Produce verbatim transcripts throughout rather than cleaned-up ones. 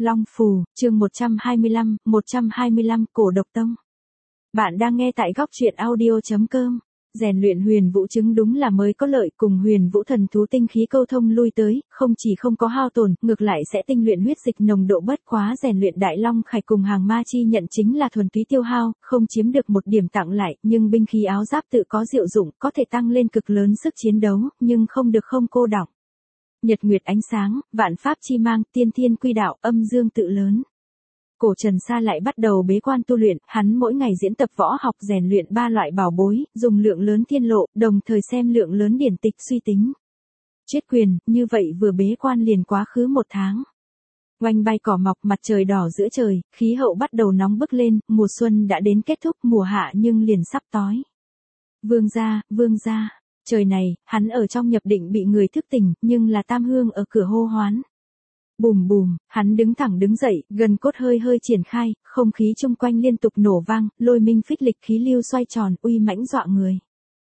Long Phù, chương một trăm hai mươi lăm, một trăm hai mươi lăm Cổ Độc Tông. Bạn đang nghe tại góc truyện audio.com. Rèn luyện huyền vũ chứng đúng là mới có lợi, cùng huyền vũ thần thú tinh khí câu thông lui tới, không chỉ không có hao tổn, ngược lại sẽ tinh luyện huyết dịch nồng độ bất quá. Rèn luyện đại long khải cùng hàng ma chi nhận chính là thuần túy tiêu hao, không chiếm được một điểm tặng lại, nhưng binh khí áo giáp tự có diệu dụng, có thể tăng lên cực lớn sức chiến đấu, nhưng không được không cô đọng. Nhật nguyệt ánh sáng, vạn pháp chi mang, tiên thiên quy đạo, âm dương tự lớn. Cổ Trần Sa lại bắt đầu bế quan tu luyện, hắn mỗi ngày diễn tập võ học, rèn luyện ba loại bảo bối, dùng lượng lớn thiên lộ, đồng thời xem lượng lớn điển tịch suy tính. Triết quyền, như vậy vừa bế quan liền quá khứ một tháng. Oanh bay cỏ mọc, mặt trời đỏ giữa trời, khí hậu bắt đầu nóng bức lên, mùa xuân đã đến kết thúc, mùa hạ nhưng liền sắp tối. Vương gia, vương gia. Trời này, hắn ở trong nhập định bị người thức tỉnh, nhưng là Tam Hương ở cửa hô hoán. Bùm bùm, hắn đứng thẳng đứng dậy, gần cốt hơi hơi triển khai, không khí chung quanh liên tục nổ vang, lôi minh phích lịch khí lưu xoay tròn, uy mãnh dọa người.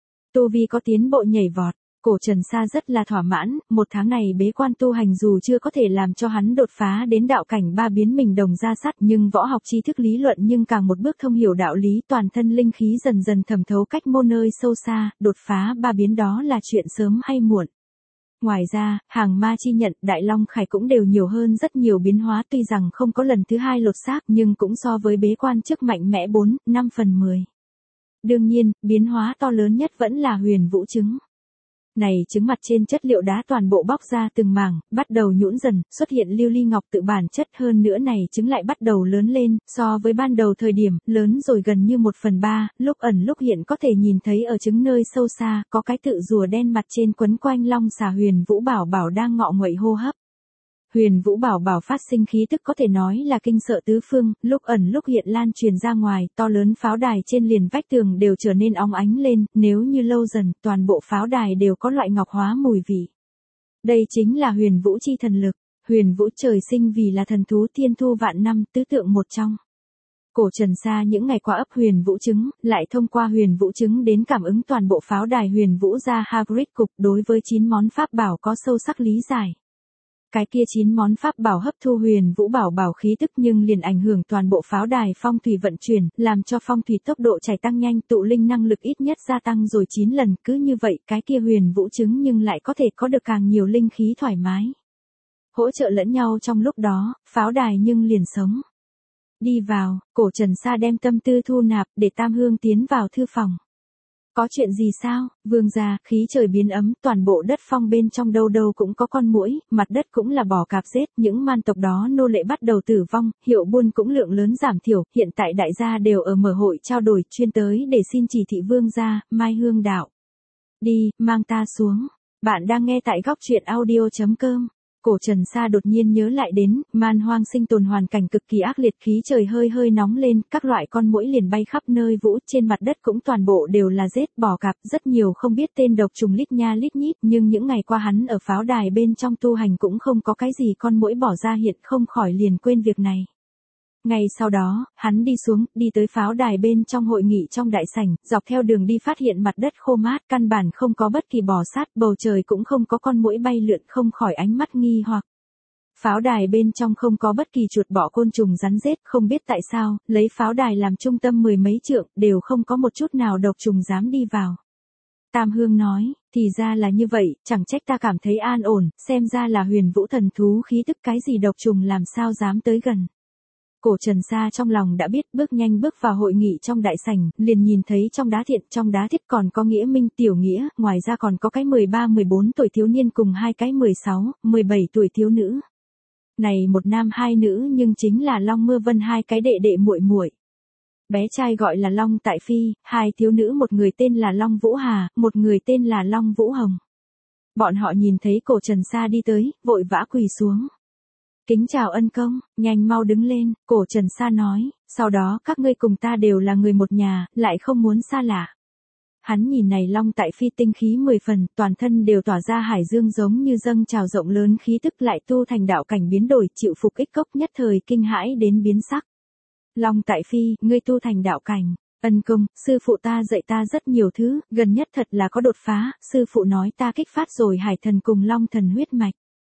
Tu vi có tiến bộ nhảy vọt, Cổ Trần Sa rất là thỏa mãn, một tháng này bế quan tu hành dù chưa có thể làm cho hắn đột phá đến đạo cảnh ba biến mình đồng ra sắt, nhưng võ học tri thức lý luận nhưng càng một bước thông hiểu đạo lý, toàn thân linh khí dần dần thẩm thấu cách mô nơi sâu xa, đột phá ba biến đó là chuyện sớm hay muộn. Ngoài ra, hàng ma chi nhận, đại long khải cũng đều nhiều hơn rất nhiều biến hóa, tuy rằng không có lần thứ hai lột xác nhưng cũng so với bế quan trước mạnh mẽ bốn, năm phần mười. Đương nhiên, biến hóa to lớn nhất vẫn là huyền vũ chứng. Này trứng mặt trên chất liệu đá toàn bộ bóc ra từng mảng, bắt đầu nhũn dần, xuất hiện lưu ly ngọc tự bản chất, hơn nữa này trứng lại bắt đầu lớn lên, so với ban đầu thời điểm, lớn rồi gần như một phần ba, lúc ẩn lúc hiện có thể nhìn thấy ở trứng nơi sâu xa, có cái tự rùa đen mặt trên quấn quanh long xà huyền vũ bảo bảo đang ngọ nguậy hô hấp. Huyền vũ bảo bảo phát sinh khí tức có thể nói là kinh sợ tứ phương, lúc ẩn lúc hiện lan truyền ra ngoài, to lớn pháo đài trên liền vách tường đều trở nên óng ánh lên, nếu như lâu dần, toàn bộ pháo đài đều có loại ngọc hóa mùi vị. Đây chính là huyền vũ chi thần lực, huyền vũ trời sinh vì là thần thú thiên thu vạn năm, tứ tượng một trong. Cổ Trần Sa những ngày qua ấp huyền vũ chứng, lại thông qua huyền vũ chứng đến cảm ứng toàn bộ pháo đài huyền vũ gia Hagrid cục, đối với chín món pháp bảo có sâu sắc lý giải. Cái kia chín món pháp bảo hấp thu huyền vũ bảo bảo khí tức nhưng liền ảnh hưởng toàn bộ pháo đài phong thủy vận chuyển, làm cho phong thủy tốc độ chảy tăng nhanh, tụ linh năng lực ít nhất gia tăng rồi chín lần, cứ như vậy cái kia huyền vũ chứng nhưng lại có thể có được càng nhiều linh khí thoải mái. Hỗ trợ lẫn nhau trong lúc đó, pháo đài nhưng liền sống. Đi vào, Cổ Trần Sa đem tâm tư thu nạp, để Tam Hương tiến vào thư phòng. Có chuyện gì sao, vương gia, khí trời biến ấm, toàn bộ đất phong bên trong đâu đâu cũng có con muỗi, mặt đất cũng là bò cạp rết, những man tộc đó nô lệ bắt đầu tử vong, hiệu buôn cũng lượng lớn giảm thiểu, hiện tại đại gia đều ở mở hội trao đổi, chuyên tới để xin chỉ thị vương gia, Mai Hương đạo. Đi, mang ta xuống. Bạn đang nghe tại góc truyện audio.com. Cổ Trần Sa đột nhiên nhớ lại đến, man hoang sinh tồn hoàn cảnh cực kỳ ác liệt, khí trời hơi hơi nóng lên, các loại con muỗi liền bay khắp nơi vũ, trên mặt đất cũng toàn bộ đều là rết, bò cạp, rất nhiều không biết tên độc trùng lít nha lít nhít, nhưng những ngày qua hắn ở pháo đài bên trong tu hành cũng không có cái gì con muỗi bỏ ra hiện, không khỏi liền quên việc này. Ngày sau đó, hắn đi xuống, đi tới pháo đài bên trong hội nghị trong đại sảnh, dọc theo đường đi phát hiện mặt đất khô mát, căn bản không có bất kỳ bò sát, bầu trời cũng không có con muỗi bay lượn, không khỏi ánh mắt nghi hoặc. Pháo đài bên trong không có bất kỳ chuột bọ côn trùng rắn rết, không biết tại sao, lấy pháo đài làm trung tâm mười mấy trượng, đều không có một chút nào độc trùng dám đi vào. Tam Hương nói, thì ra là như vậy, chẳng trách ta cảm thấy an ổn, xem ra là huyền vũ thần thú khí tức, cái gì độc trùng làm sao dám tới gần. Cổ Trần Sa trong lòng đã biết, bước nhanh bước vào hội nghị trong đại sảnh, liền nhìn thấy trong đá thiện, trong đá thiết còn có Nghĩa Minh, Tiểu Nghĩa, ngoài ra còn có cái mười ba mười bốn tuổi thiếu niên cùng hai cái mười sáu, mười bảy tuổi thiếu nữ. Này một nam hai nữ nhưng chính là Long Mưa Vân hai cái đệ đệ muội muội. Bé trai gọi là Long Tại Phi, hai thiếu nữ một người tên là Long Vũ Hà, một người tên là Long Vũ Hồng. Bọn họ nhìn thấy Cổ Trần Sa đi tới, vội vã quỳ xuống. Kính chào ân công, nhanh mau đứng lên, Cổ Trần Sa nói, sau đó các ngươi cùng ta đều là người một nhà, lại không muốn xa lạ. Hắn nhìn này Long Tại Phi tinh khí mười phần, toàn thân đều tỏa ra hải dương giống như dâng trào rộng lớn, khí tức lại tu thành đạo cảnh biến đổi, chịu phục ích cốc, nhất thời kinh hãi đến biến sắc. Long Tại Phi, ngươi tu thành đạo cảnh, ân công, sư phụ ta dạy ta rất nhiều thứ, gần nhất thật là có đột phá, sư phụ nói ta kích phát rồi hải thần cùng long thần huyết mạch.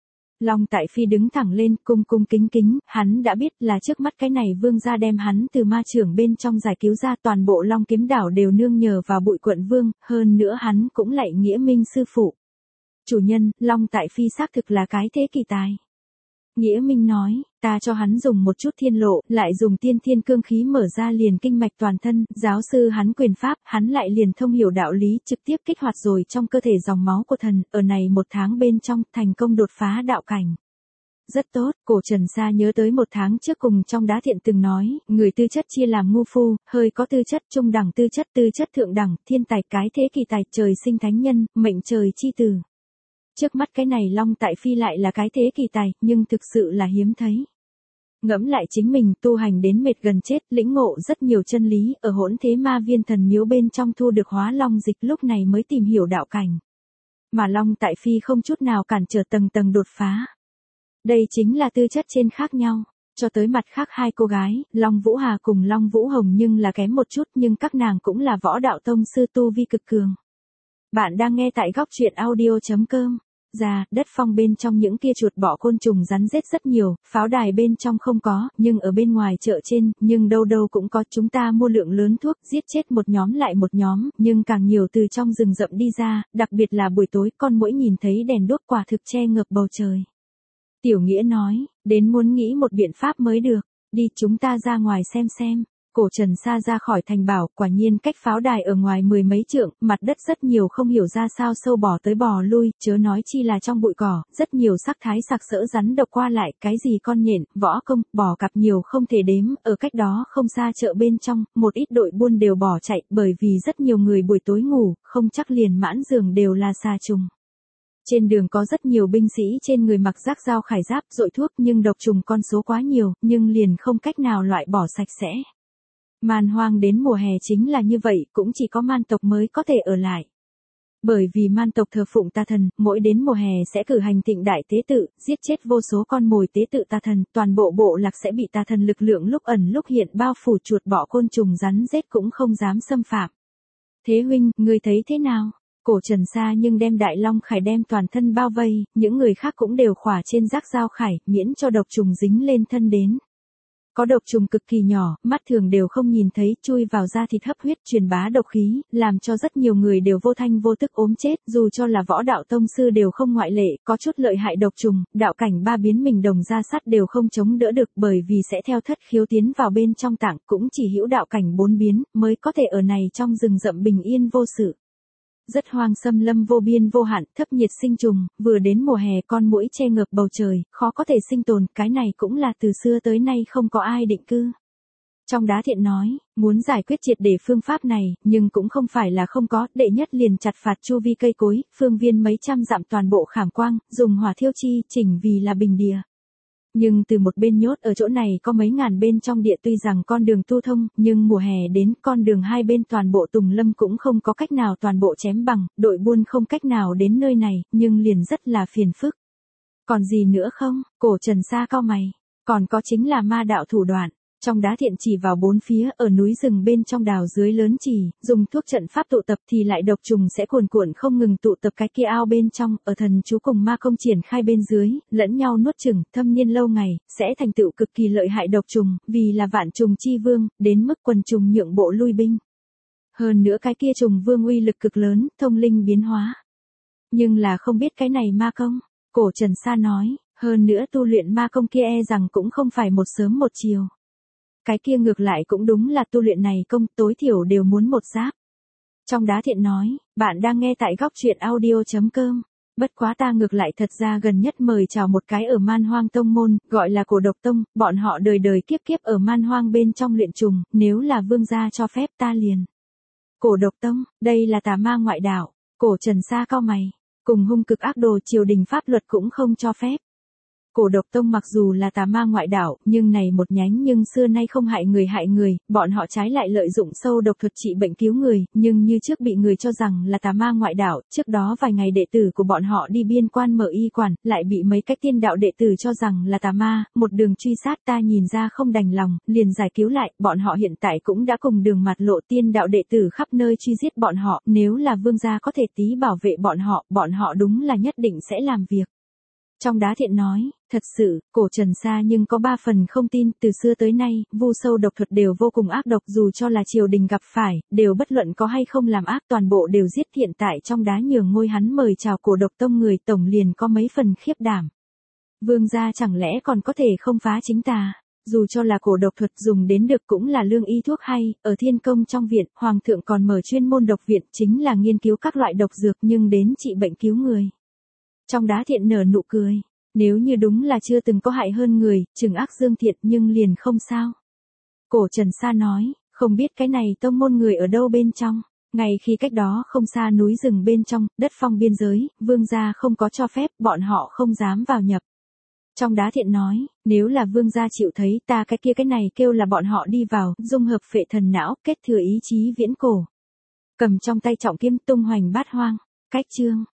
Long Tại Phi đứng thẳng lên, cung cung kính kính, hắn đã biết là trước mắt cái này vương gia đem hắn từ ma trưởng bên trong giải cứu ra, toàn bộ Long Kiếm đảo đều nương nhờ vào Bụi Quận Vương, hơn nữa hắn cũng lạy Nghĩa Minh sư phụ. Chủ nhân, Long Tại Phi xác thực là cái thế kỳ tài. Nghĩa Minh nói, ta cho hắn dùng một chút thiên lộ, lại dùng tiên thiên cương khí mở ra liền kinh mạch toàn thân, giáo sư hắn quyền pháp, hắn lại liền thông hiểu đạo lý, trực tiếp kích hoạt rồi trong cơ thể dòng máu của thần, ở này một tháng bên trong, thành công đột phá đạo cảnh. Rất tốt, Cổ Trần Sa nhớ tới một tháng trước cùng trong Đá Thiện từng nói, người tư chất chia làm ngu phu, hơi có tư chất, trung đẳng tư chất, tư chất thượng đẳng, thiên tài, cái thế kỳ tài, trời sinh thánh nhân, mệnh trời chi tử. Trước mắt cái này Long Tại Phi lại là cái thế kỳ tài, nhưng thực sự là hiếm thấy. Ngẫm lại chính mình tu hành đến mệt gần chết, lĩnh ngộ rất nhiều chân lý, ở Hỗn Thế Ma Viên thần miếu bên trong thu được Hóa Long dịch, lúc này mới tìm hiểu đạo cảnh. Mà Long Tại Phi không chút nào cản trở tầng tầng đột phá. Đây chính là tư chất trên khác nhau. Cho tới mặt khác hai cô gái, Long Vũ Hà cùng Long Vũ Hồng nhưng là kém một chút, nhưng các nàng cũng là võ đạo tông sư tu vi cực cường. Bạn đang nghe tại góc truyện audio chấm com. Ra, đất phong bên trong những kia chuột bọ côn trùng rắn rết rất nhiều, pháo đài bên trong không có, nhưng ở bên ngoài chợ trên, nhưng đâu đâu cũng có. Chúng ta mua lượng lớn thuốc, giết chết một nhóm lại một nhóm, nhưng càng nhiều từ trong rừng rậm đi ra, đặc biệt là buổi tối, con muỗi nhìn thấy đèn đuốc quả thực che ngập bầu trời. Tiểu Nghĩa nói, đến muốn nghĩ một biện pháp mới được, đi chúng ta ra ngoài xem xem. Cổ Trần Sa ra khỏi thành bảo, quả nhiên cách pháo đài ở ngoài mười mấy trượng, mặt đất rất nhiều không hiểu ra sao sâu bò tới bò lui, chớ nói chi là trong bụi cỏ, rất nhiều sắc thái sặc sỡ rắn độc qua lại, cái gì con nhện, võ công, bò cặp nhiều không thể đếm, ở cách đó không xa chợ bên trong, một ít đội buôn đều bỏ chạy, bởi vì rất nhiều người buổi tối ngủ, không chắc liền mãn giường đều là xà trùng. Trên đường có rất nhiều binh sĩ trên người mặc giáp dao khải giáp, dội thuốc nhưng độc trùng con số quá nhiều, nhưng liền không cách nào loại bỏ sạch sẽ. Man hoang đến mùa hè chính là như vậy, cũng chỉ có man tộc mới có thể ở lại. Bởi vì man tộc thờ phụng tà thần, mỗi đến mùa hè sẽ cử hành thịnh đại tế tự, giết chết vô số con mồi tế tự tà thần, toàn bộ bộ lạc sẽ bị tà thần lực lượng lúc ẩn lúc hiện bao phủ, chuột bọ côn trùng rắn rết cũng không dám xâm phạm. Thế huynh, ngươi thấy thế nào? Cổ Trần Sa nhưng đem Đại Long Khải đem toàn thân bao vây, những người khác cũng đều khỏa trên giác dao khải, miễn cho độc trùng dính lên thân đến. Có độc trùng cực kỳ nhỏ, mắt thường đều không nhìn thấy, chui vào da thịt hấp huyết truyền bá độc khí, làm cho rất nhiều người đều vô thanh vô tức ốm chết, dù cho là võ đạo tông sư đều không ngoại lệ, có chút lợi hại độc trùng, đạo cảnh ba biến mình đồng ra sắt đều không chống đỡ được, bởi vì sẽ theo thất khiếu tiến vào bên trong tạng, cũng chỉ hữu đạo cảnh bốn biến, mới có thể ở này trong rừng rậm bình yên vô sự. Rất hoang xâm lâm vô biên vô hạn, thấp nhiệt sinh trùng, vừa đến mùa hè con muỗi che ngập bầu trời, khó có thể sinh tồn, cái này cũng là từ xưa tới nay không có ai định cư. Trong Đá Thiện nói, muốn giải quyết triệt để phương pháp này, nhưng cũng không phải là không có, đệ nhất liền chặt phạt chu vi cây cối, phương viên mấy trăm dặm toàn bộ khảm quang, dùng hỏa thiêu chi, chỉnh vì là bình địa. Nhưng từ một bên nhốt ở chỗ này có mấy ngàn bên trong địa, tuy rằng con đường tu thông, nhưng mùa hè đến con đường hai bên toàn bộ tùng lâm cũng không có cách nào toàn bộ chém bằng, đội buôn không cách nào đến nơi này, nhưng liền rất là phiền phức. Còn gì nữa không? Cổ Trần Sa cau mày. Còn có chính là ma đạo thủ đoạn. Trong Đá Thiện chỉ vào bốn phía, ở núi rừng bên trong đào dưới lớn chỉ, dùng thuốc trận pháp tụ tập thì lại độc trùng sẽ cuồn cuộn không ngừng tụ tập cái kia ao bên trong, ở thần chú cùng ma công triển khai bên dưới, lẫn nhau nuốt chửng, thâm niên lâu ngày, sẽ thành tựu cực kỳ lợi hại độc trùng, vì là vạn trùng chi vương, đến mức quần trùng nhượng bộ lui binh. Hơn nữa cái kia trùng vương uy lực cực lớn, thông linh biến hóa. Nhưng là không biết cái này ma công, Cổ Trần Sa nói, hơn nữa tu luyện ma công kia e rằng cũng không phải một sớm một chiều. Cái kia ngược lại cũng đúng là tu luyện này công tối thiểu đều muốn một giáp. Trong Đá Thiện nói, bạn đang nghe tại góc truyện audio chấm com. Bất quá ta ngược lại thật ra gần nhất mời chào một cái ở Man Hoang tông môn, gọi là Cổ Độc Tông, bọn họ đời đời kiếp kiếp ở Man Hoang bên trong luyện trùng, nếu là vương gia cho phép ta liền. Cổ Độc Tông, đây là tà ma ngoại đạo. Cổ Trần Sa cau mày, cùng hung cực ác đồ triều đình pháp luật cũng không cho phép. Cổ Độc Tông mặc dù là tà ma ngoại đạo, nhưng này một nhánh nhưng xưa nay không hại người hại người, bọn họ trái lại lợi dụng sâu độc thuật trị bệnh cứu người, nhưng như trước bị người cho rằng là tà ma ngoại đạo, trước đó vài ngày đệ tử của bọn họ đi biên quan mở y quản, lại bị mấy cái tiên đạo đệ tử cho rằng là tà ma, một đường truy sát, ta nhìn ra không đành lòng, liền giải cứu lại, bọn họ hiện tại cũng đã cùng đường mặt lộ, tiên đạo đệ tử khắp nơi truy giết bọn họ, nếu là vương gia có thể tí bảo vệ bọn họ, bọn họ đúng là nhất định sẽ làm việc. Trong Đá Thiện nói, thật sự, cổ Trần Sa nhưng có ba phần không tin, từ xưa tới nay, vu sâu độc thuật đều vô cùng ác độc, dù cho là triều đình gặp phải, đều bất luận có hay không làm ác toàn bộ đều giết. Hiện tại trong đá nhường ngôi hắn mời chào cổ độc tông người tổng liền có mấy phần khiếp đảm. Vương gia chẳng lẽ còn có thể không phá chính tà? Dù cho là cổ độc thuật dùng đến được cũng là lương y thuốc hay, ở Thiên Công trong viện, Hoàng thượng còn mở chuyên môn độc viện chính là nghiên cứu các loại độc dược nhưng đến trị bệnh cứu người. Trong Đá Thiện nở nụ cười, nếu như đúng là chưa từng có hại hơn người, trừng ác dương thiện nhưng liền không sao. Cổ Trần Sa nói, không biết cái này tông môn người ở đâu bên trong. Ngay khi cách đó không xa núi rừng bên trong, đất phong biên giới, vương gia không có cho phép, bọn họ không dám vào nhập. Trong Đá Thiện nói, nếu là vương gia chịu thấy ta cái kia cái này kêu là bọn họ đi vào, dung hợp phệ thần não, kết thừa ý chí viễn cổ. Cầm trong tay trọng kiếm tung hoành bát hoang. Cách chương